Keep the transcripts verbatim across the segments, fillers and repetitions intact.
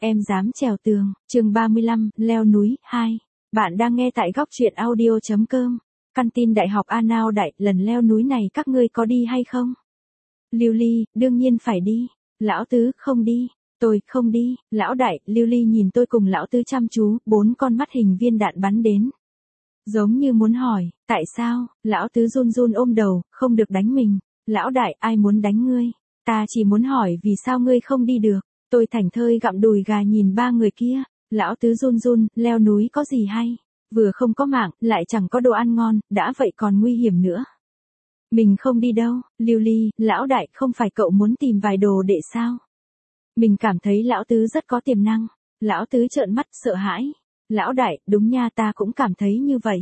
Em dám trèo tường, chương ba mươi lăm, leo núi, hai. Bạn đang nghe tại góc truyện audio.com. Căn tin Đại học Anao Đại, lần leo núi này các ngươi có đi hay không? Lưu Ly, đương nhiên phải đi. Lão Tứ, không đi. Tôi, không đi. Lão Đại, Lưu Ly nhìn tôi cùng Lão Tứ chăm chú, bốn con mắt hình viên đạn bắn đến. Giống như muốn hỏi, tại sao? Lão Tứ run run ôm đầu, không được đánh mình. Lão Đại, ai muốn đánh ngươi? Ta chỉ muốn hỏi vì sao ngươi không đi được. Tôi thảnh thơi gặm đùi gà nhìn ba người kia. Lão Tứ run run, leo núi có gì hay? Vừa không có mạng, lại chẳng có đồ ăn ngon, đã vậy còn nguy hiểm nữa. Mình không đi đâu. Lưu Ly, Lão Đại, không phải cậu muốn tìm vài đồ đệ sao? Mình cảm thấy Lão Tứ rất có tiềm năng. Lão Tứ trợn mắt sợ hãi. Lão Đại, đúng nha, ta cũng cảm thấy như vậy.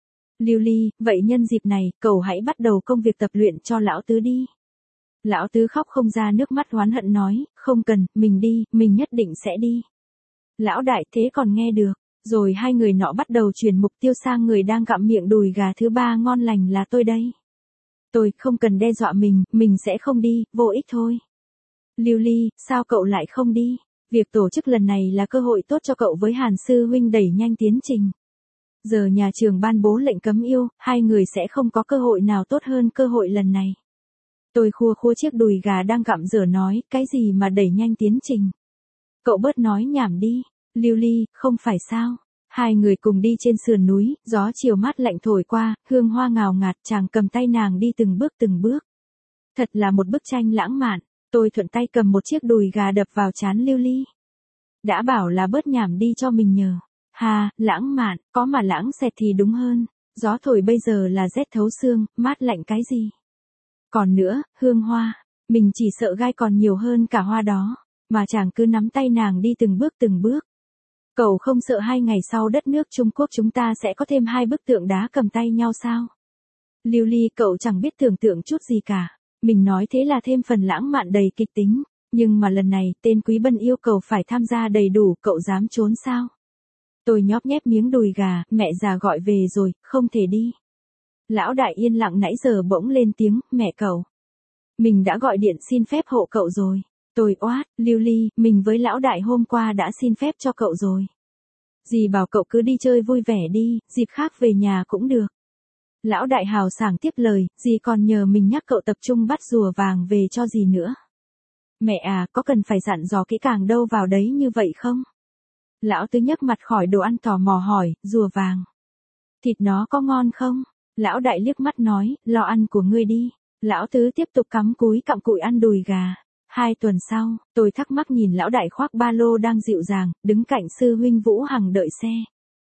Lưu Ly, vậy nhân dịp này, cậu hãy bắt đầu công việc tập luyện cho Lão Tứ đi. Lão Tứ khóc không ra nước mắt oán hận nói, không cần, mình đi, mình nhất định sẽ đi. Lão Đại, thế còn nghe được. Rồi hai người nọ bắt đầu chuyển mục tiêu sang người đang gặm miệng đùi gà thứ ba ngon lành là tôi đây. Tôi, không cần đe dọa mình, mình sẽ không đi, vô ích thôi. Lưu Ly, sao cậu lại không đi? Việc tổ chức lần này là cơ hội tốt cho cậu với Hàn Sư Huynh đẩy nhanh tiến trình. Giờ nhà trường ban bố lệnh cấm yêu, hai người sẽ không có cơ hội nào tốt hơn cơ hội lần này. Tôi khua khua chiếc đùi gà đang gặm dở nói, cái gì mà đẩy nhanh tiến trình. Cậu bớt nói nhảm đi. Lưu Ly, không phải sao. Hai người cùng đi trên sườn núi, gió chiều mát lạnh thổi qua, hương hoa ngào ngạt, chàng cầm tay nàng đi từng bước từng bước. Thật là một bức tranh lãng mạn. Tôi thuận tay cầm một chiếc đùi gà đập vào trán Lưu Ly. Đã bảo là bớt nhảm đi cho mình nhờ. Hà, lãng mạn, có mà lãng xẹt thì đúng hơn. Gió thổi bây giờ là rét thấu xương, mát lạnh cái gì. Còn nữa, hương hoa, mình chỉ sợ gai còn nhiều hơn cả hoa đó, mà chàng cứ nắm tay nàng đi từng bước từng bước. Cậu không sợ hai ngày sau đất nước Trung Quốc chúng ta sẽ có thêm hai bức tượng đá cầm tay nhau sao? Lưu Ly, cậu chẳng biết tưởng tượng chút gì cả. Mình nói thế là thêm phần lãng mạn đầy kịch tính, nhưng mà lần này tên Quý Bân yêu cầu phải tham gia đầy đủ, cậu dám trốn sao? Tôi nhóp nhép miếng đùi gà, mẹ già gọi về rồi, không thể đi. Lão Đại yên lặng nãy giờ bỗng lên tiếng, mẹ cậu. Mình đã gọi điện xin phép hộ cậu rồi. Tôi oát, Lưu Ly, mình với Lão Đại hôm qua đã xin phép cho cậu rồi. Dì bảo cậu cứ đi chơi vui vẻ đi, dịp khác về nhà cũng được. Lão Đại hào sảng tiếp lời, dì còn nhờ mình nhắc cậu tập trung bắt rùa vàng về cho dì nữa. Mẹ à, có cần phải dặn dò kỹ càng đâu vào đấy như vậy không? Lão Tứ nhấc mặt khỏi đồ ăn tò mò hỏi, rùa vàng. Thịt nó có ngon không? Lão Đại liếc mắt nói, lo ăn của ngươi đi. Lão Tứ tiếp tục cắm cúi cặm cụi ăn đùi gà. Hai tuần sau, tôi thắc mắc nhìn Lão Đại khoác ba lô đang dịu dàng, đứng cạnh sư huynh Vũ Hằng đợi xe.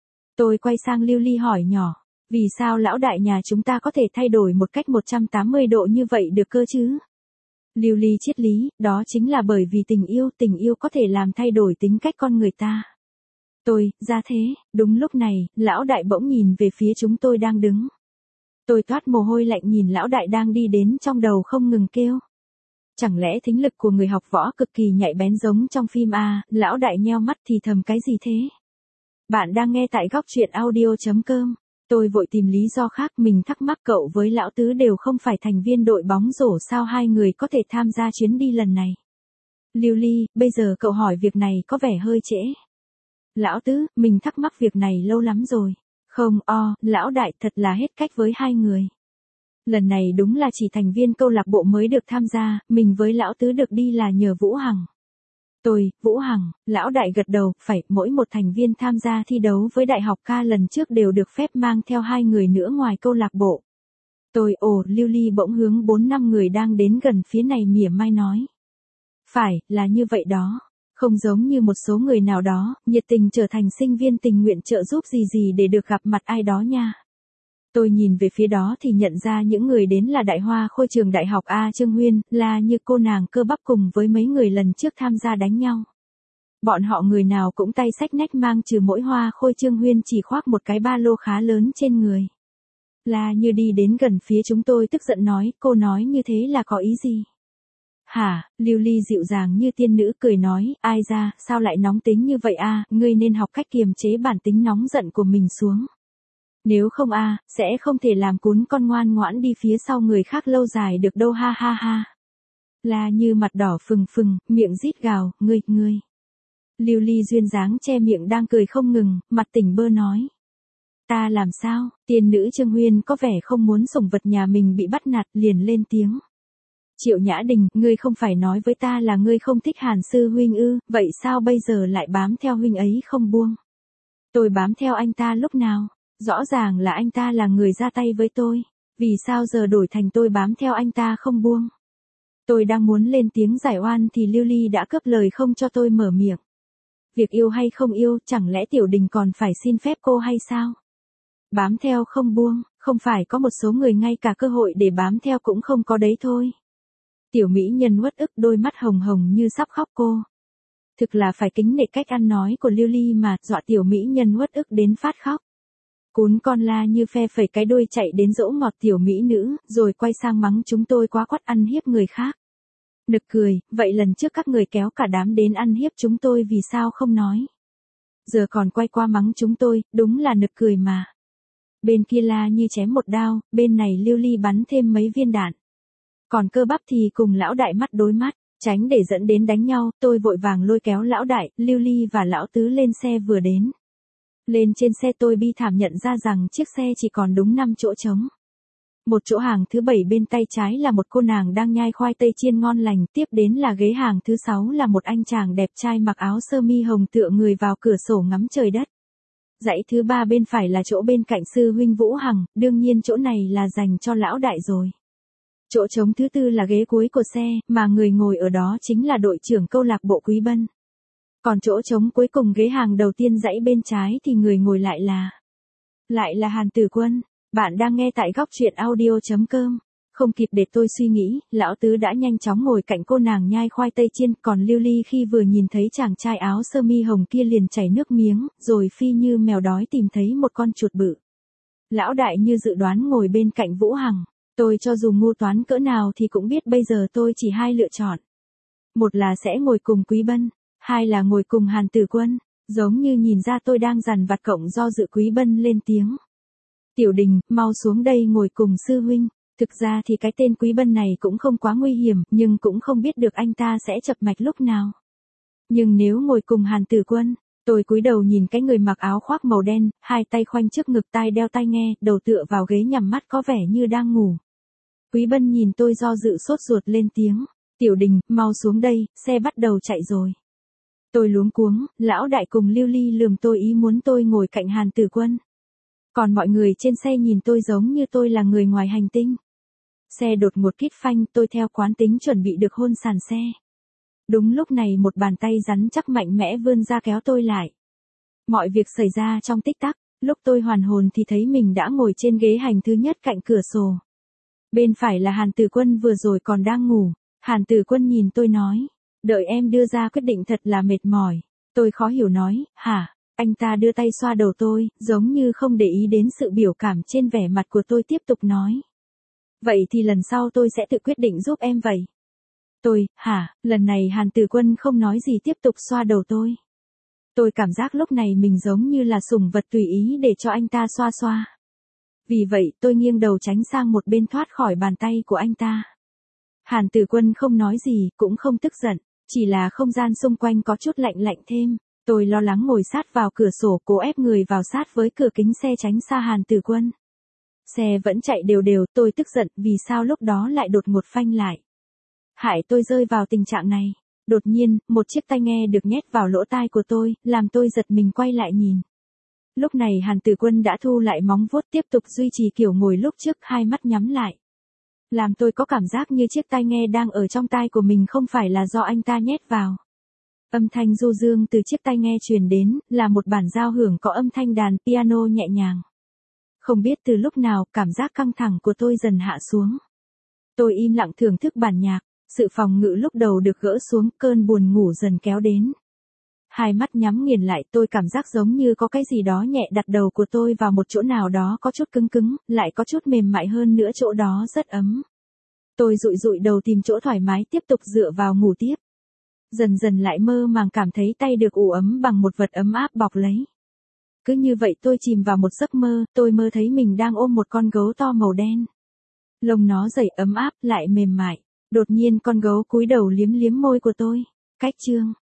Tôi quay sang Lưu Ly hỏi nhỏ, vì sao Lão Đại nhà chúng ta có thể thay đổi một cách một trăm tám mươi độ như vậy được cơ chứ? Lưu Ly triết lý, đó chính là bởi vì tình yêu, tình yêu có thể làm thay đổi tính cách con người ta. Tôi, ra thế, đúng lúc này, Lão Đại bỗng nhìn về phía chúng tôi đang đứng. Tôi toát mồ hôi lạnh nhìn Lão Đại đang đi đến trong đầu không ngừng kêu. Chẳng lẽ thính lực của người học võ cực kỳ nhạy bén giống trong phim à? Lão Đại nheo mắt thì thầm cái gì thế? Bạn đang nghe tại góc truyện audio.com. Tôi vội tìm lý do khác, mình thắc mắc cậu với Lão Tứ đều không phải thành viên đội bóng rổ, sao hai người có thể tham gia chuyến đi lần này? Lưu Ly, bây giờ cậu hỏi việc này có vẻ hơi trễ. Lão Tứ, mình thắc mắc việc này lâu lắm rồi. Không, o, Lão Đại, thật là hết cách với hai người. Lần này đúng là chỉ thành viên câu lạc bộ mới được tham gia, mình với Lão Tứ được đi là nhờ Vũ Hằng. Tôi, Vũ Hằng, Lão Đại gật đầu, phải, mỗi một thành viên tham gia thi đấu với Đại học ca lần trước đều được phép mang theo hai người nữa ngoài câu lạc bộ. Tôi, ồ, Lưu Ly bỗng hướng bốn năm người đang đến gần phía này mỉa mai nói. Phải, là như vậy đó. Không giống như một số người nào đó, nhiệt tình trở thành sinh viên tình nguyện trợ giúp gì gì để được gặp mặt ai đó nha. Tôi nhìn về phía đó thì nhận ra những người đến là Đại Hoa Khôi trường Đại học A Trương Huyên, là như cô nàng cơ bắp cùng với mấy người lần trước tham gia đánh nhau. Bọn họ người nào cũng tay xách nách mang, trừ mỗi Hoa Khôi Trương Huyên chỉ khoác một cái ba lô khá lớn trên người. Là như đi đến gần phía chúng tôi tức giận nói, cô nói như thế là có ý gì? Hả, Lưu Ly dịu dàng như tiên nữ cười nói, ai ra, sao lại nóng tính như vậy a? Ngươi nên học cách kiềm chế bản tính nóng giận của mình xuống. Nếu không a, sẽ không thể làm cún con ngoan ngoãn đi phía sau người khác lâu dài được đâu, ha ha ha. Là như mặt đỏ phừng phừng, miệng rít gào, ngươi, ngươi. Lưu Ly duyên dáng che miệng đang cười không ngừng, mặt tỉnh bơ nói. Ta làm sao? Tiên nữ Trương Huyên có vẻ không muốn sủng vật nhà mình bị bắt nạt, liền lên tiếng. Triệu Nhã Đình, ngươi không phải nói với ta là ngươi không thích Hàn sư huynh ư, vậy sao bây giờ lại bám theo huynh ấy không buông? Tôi bám theo anh ta lúc nào? Rõ ràng là anh ta là người ra tay với tôi. Vì sao giờ đổi thành tôi bám theo anh ta không buông? Tôi đang muốn lên tiếng giải oan thì Lưu Ly đã cướp lời không cho tôi mở miệng. Việc yêu hay không yêu, chẳng lẽ Tiểu Đình còn phải xin phép cô hay sao? Bám theo không buông, không phải có một số người ngay cả cơ hội để bám theo cũng không có đấy thôi. Tiểu mỹ nhân uất ức, đôi mắt hồng hồng như sắp khóc cô. Thực là phải kính nể cách ăn nói của Lưu Ly mà, dọa tiểu mỹ nhân uất ức đến phát khóc. Cún con la như phe phẩy cái đuôi chạy đến dỗ ngọt tiểu mỹ nữ, rồi quay sang mắng chúng tôi quá quắt ăn hiếp người khác. Nực cười, vậy lần trước các người kéo cả đám đến ăn hiếp chúng tôi vì sao không nói? Giờ còn quay qua mắng chúng tôi, đúng là nực cười mà. Bên kia la như chém một đao, bên này Lưu Ly bắn thêm mấy viên đạn. Còn Cơ Bắp thì cùng lão đại mắt đối mắt, tránh để dẫn đến đánh nhau, tôi vội vàng lôi kéo lão đại, Lưu Ly và lão tứ lên xe vừa đến. Lên trên xe tôi bi thảm nhận ra rằng chiếc xe chỉ còn đúng năm chỗ trống. Một chỗ hàng thứ bảy bên tay trái là một cô nàng đang nhai khoai tây chiên ngon lành, tiếp đến là ghế hàng thứ sáu là một anh chàng đẹp trai mặc áo sơ mi hồng tựa người vào cửa sổ ngắm trời đất. Dãy thứ ba bên phải là chỗ bên cạnh sư huynh Vũ Hằng, đương nhiên chỗ này là dành cho lão đại rồi. Chỗ trống thứ tư là ghế cuối của xe, mà người ngồi ở đó chính là đội trưởng câu lạc bộ Quý Bân. Còn chỗ trống cuối cùng ghế hàng đầu tiên dãy bên trái thì người ngồi lại là... Lại là Hàn Tử Quân. Bạn đang nghe tại góc truyện audio chấm com. Không kịp để tôi suy nghĩ, lão tứ đã nhanh chóng ngồi cạnh cô nàng nhai khoai tây chiên, còn Lưu Ly khi vừa nhìn thấy chàng trai áo sơ mi hồng kia liền chảy nước miếng, rồi phi như mèo đói tìm thấy một con chuột bự. Lão đại như dự đoán ngồi bên cạnh Vũ Hằng. Tôi cho dù ngu toán cỡ nào thì cũng biết bây giờ tôi chỉ hai lựa chọn. Một là sẽ ngồi cùng Quý Bân, hai là ngồi cùng Hàn Tử Quân. Giống như nhìn ra tôi đang dằn vặt cộng do dự, Quý Bân lên tiếng. Tiểu Đình, mau xuống đây ngồi cùng sư huynh. Thực ra thì cái tên Quý Bân này cũng không quá nguy hiểm, nhưng cũng không biết được anh ta sẽ chập mạch lúc nào. Nhưng nếu ngồi cùng Hàn Tử Quân, tôi cúi đầu nhìn cái người mặc áo khoác màu đen, hai tay khoanh trước ngực, tai đeo tai nghe, đầu tựa vào ghế nhắm mắt có vẻ như đang ngủ. Quý Bân nhìn tôi do dự sốt ruột lên tiếng. Tiểu Đình, mau xuống đây, xe bắt đầu chạy rồi. Tôi luống cuống, lão đại cùng Lưu Ly lườm tôi ý muốn tôi ngồi cạnh Hàn Tử Quân. Còn mọi người trên xe nhìn tôi giống như tôi là người ngoài hành tinh. Xe đột ngột kít phanh, tôi theo quán tính chuẩn bị được hôn sàn xe. Đúng lúc này một bàn tay rắn chắc mạnh mẽ vươn ra kéo tôi lại. Mọi việc xảy ra trong tích tắc, lúc tôi hoàn hồn thì thấy mình đã ngồi trên ghế hành thứ nhất cạnh cửa sổ. Bên phải là Hàn Tử Quân vừa rồi còn đang ngủ. Hàn Tử Quân nhìn tôi nói, đợi em đưa ra quyết định thật là mệt mỏi. Tôi khó hiểu nói, hả? Anh ta đưa tay xoa đầu tôi, giống như không để ý đến sự biểu cảm trên vẻ mặt của tôi, tiếp tục nói. Vậy thì lần sau tôi sẽ tự quyết định giúp em vậy. Tôi, hả? Lần này Hàn Tử Quân không nói gì, tiếp tục xoa đầu tôi. Tôi cảm giác lúc này mình giống như là sủng vật tùy ý để cho anh ta xoa xoa. Vì vậy tôi nghiêng đầu tránh sang một bên thoát khỏi bàn tay của anh ta. Hàn Tử Quân không nói gì, cũng không tức giận, chỉ là không gian xung quanh có chút lạnh lạnh thêm. Tôi lo lắng ngồi sát vào cửa sổ, cố ép người vào sát với cửa kính xe tránh xa Hàn Tử Quân. Xe vẫn chạy đều đều, tôi tức giận vì sao lúc đó lại đột ngột phanh lại. Hại tôi rơi vào tình trạng này. Đột nhiên, một chiếc tai nghe được nhét vào lỗ tai của tôi, làm tôi giật mình quay lại nhìn. Lúc này Hàn Tử Quân đã thu lại móng vuốt, tiếp tục duy trì kiểu ngồi lúc trước, hai mắt nhắm lại. Làm tôi có cảm giác như chiếc tai nghe đang ở trong tai của mình không phải là do anh ta nhét vào. Âm thanh du dương từ chiếc tai nghe truyền đến, là một bản giao hưởng có âm thanh đàn piano nhẹ nhàng. Không biết từ lúc nào, cảm giác căng thẳng của tôi dần hạ xuống. Tôi im lặng thưởng thức bản nhạc, sự phòng ngự lúc đầu được gỡ xuống, cơn buồn ngủ dần kéo đến. Hai mắt nhắm nghiền lại, tôi cảm giác giống như có cái gì đó nhẹ đặt đầu của tôi vào một chỗ nào đó có chút cứng cứng, lại có chút mềm mại hơn nữa, chỗ đó rất ấm. Tôi dụi dụi đầu tìm chỗ thoải mái, tiếp tục dựa vào ngủ tiếp. Dần dần lại mơ màng cảm thấy tay được ủ ấm bằng một vật ấm áp bọc lấy. Cứ như vậy tôi chìm vào một giấc mơ, tôi mơ thấy mình đang ôm một con gấu to màu đen. Lông nó dày ấm áp lại mềm mại. Đột nhiên con gấu cúi đầu liếm liếm môi của tôi. Cách chương.